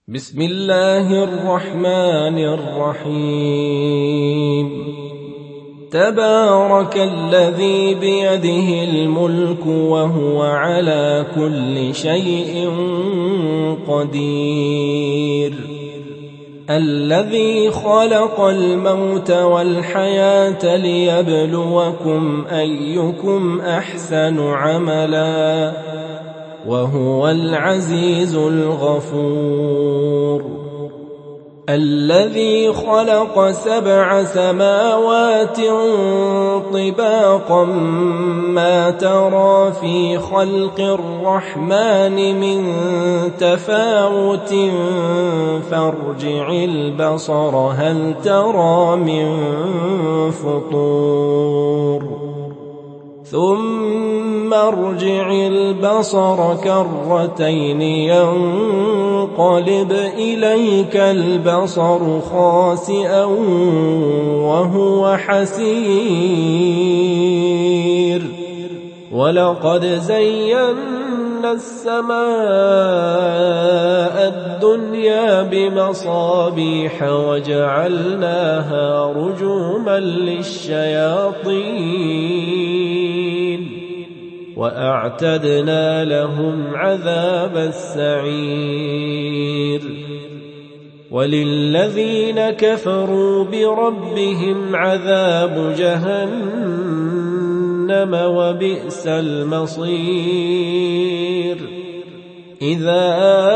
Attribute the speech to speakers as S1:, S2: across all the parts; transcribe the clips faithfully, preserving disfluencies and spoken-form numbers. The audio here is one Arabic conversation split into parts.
S1: بسم الله الرحمن الرحيم تبارك الذي بيده الملك وهو على كل شيء قدير الذي خلق الموت والحياة ليبلوكم أيكم أحسن عملا وهو العزيز الغفور الذي خلق سبع سماوات طباقا ما ترى في خلق الرحمن من تفاوت فارجع البصر هل ترى من فطور ثم ارجع البصر كرتين ينقلب إليك البصر خاسئا وهو حسير ولقد زينا السماء الدنيا بمصابيح وجعلناها رجوما للشياطين وأعتدنا لهم عذاب السعير وللذين كفروا بربهم عذاب جهنم وبئس المصير إذا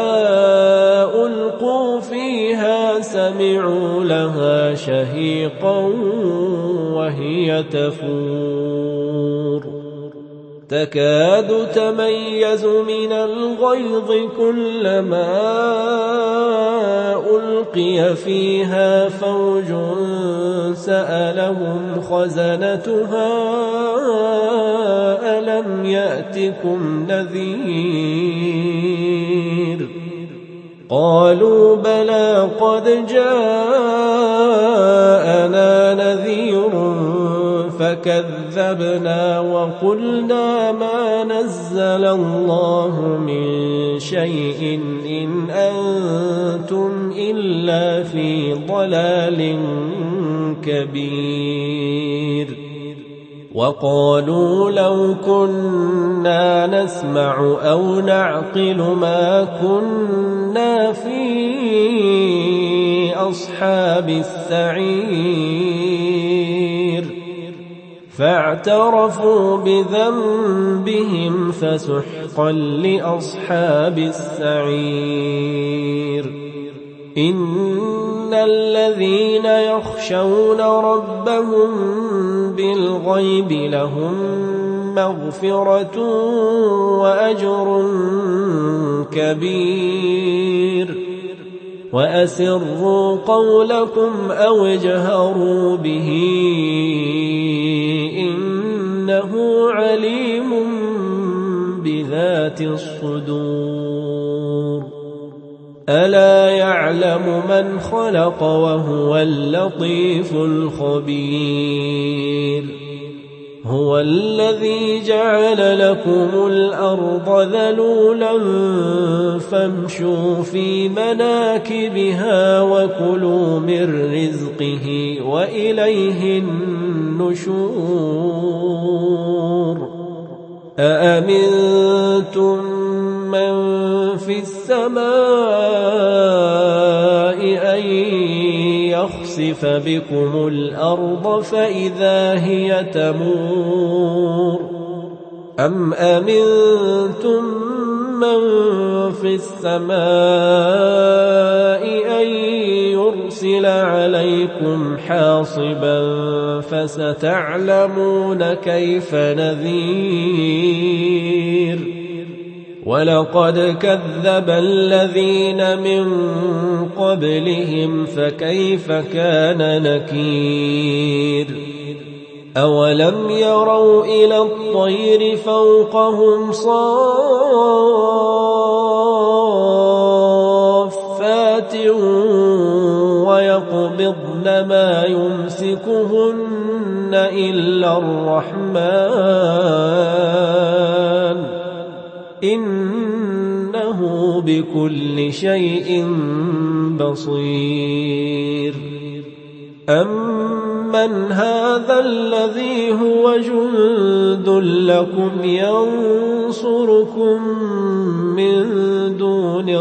S1: ألقوا فيها سمعوا لها شهيقا وهي تفور تكاد تميز من الغيظ كلما ألقي فيها فوج سألهم خزنتها ألم يأتكم نذير قالوا بلى قد جاءنا نذير فكذبنا وقلنا ما نزل الله من شيء إن أنتم إلا في ضلال كبير وقالوا لو كنا نسمع أو نعقل ما كنا في أصحاب السعير فاعترفوا بذنبهم فسحقا لأصحاب السعير إن الذين يخشون ربهم بالغيب لهم مغفرة وأجر كبير وأسروا قولكم أو اجهروا به إنه عليم بذات الصدور ألا يعلم من خلق وهو اللطيف الخبير هو الذي جعل لكم الأرض ذلولا فامشوا في مناكبها وكلوا من رزقه وإليه النشور أأمنتم من في السماء أن يخسف بكم الأرض فإذا هي تمور أم أمنتم من في السماء أن يرسل عليكم حاصبا فستعلمون كيف نذير ولقد كذب الذين من قبلهم فكيف كان نكير أولم يروا إلى الطير فوقهم صافات ويقبضن ما يمسكهن إلا الرحمن إنه بكل شيء بصير أمن هذا الذي هو جند لكم ينصركم من دون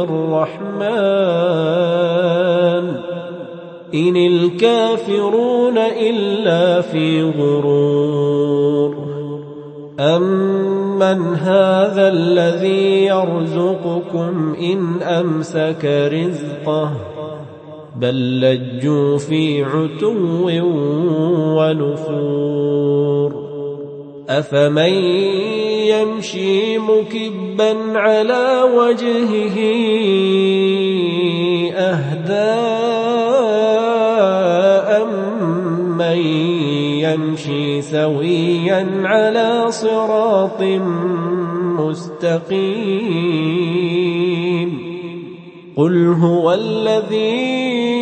S1: الرحمن إن الكافرون إلا في غرور أمن هذا الذي يرزقكم إن أمسك رزقه بل لجوا في عتو ونفور أفمن يمشي مكبا على وجهه أهدى أمن يمشي سويا على صراط مستقيم قل هو الذي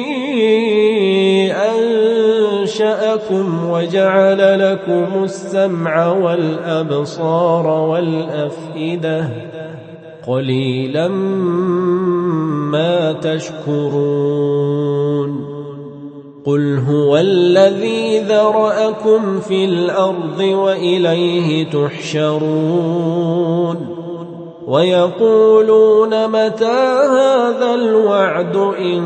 S1: أنشأكم وجعل لكم السمع والأبصار والأفئدة قليلا ما تشكرون قل هو الذي ذرأكم في الأرض وإليه تحشرون ويقولون متى هذا الوعد إن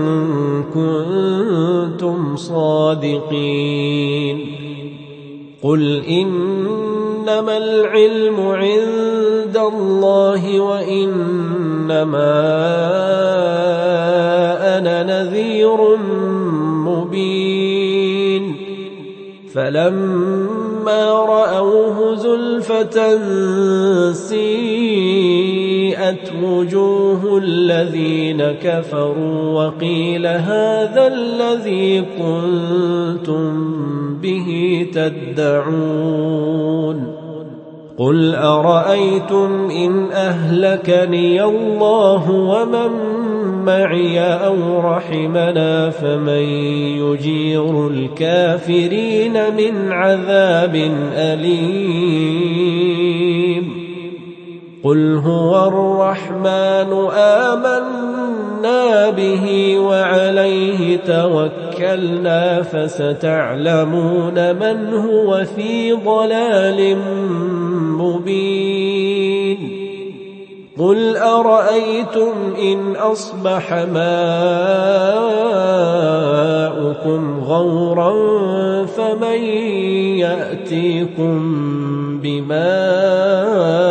S1: كنتم صادقين قل إنما العلم عند الله وإنما أنا نذير مبين فلما رأوه زلفة سيئت وجوه الذين كفروا وقيل هذا الذي كنتم به تدعون قل أرأيتم إن أهلكني الله ومن معي أو رحمنا فمن يجير الكافرين من عذاب أليم قل هو الرحمن آمنا به وعليه توكلنا فستعلمون من هو في ضلال مبين قل أرأيتم إن أصبح ماؤكم غورا فمن يأتيكم بماء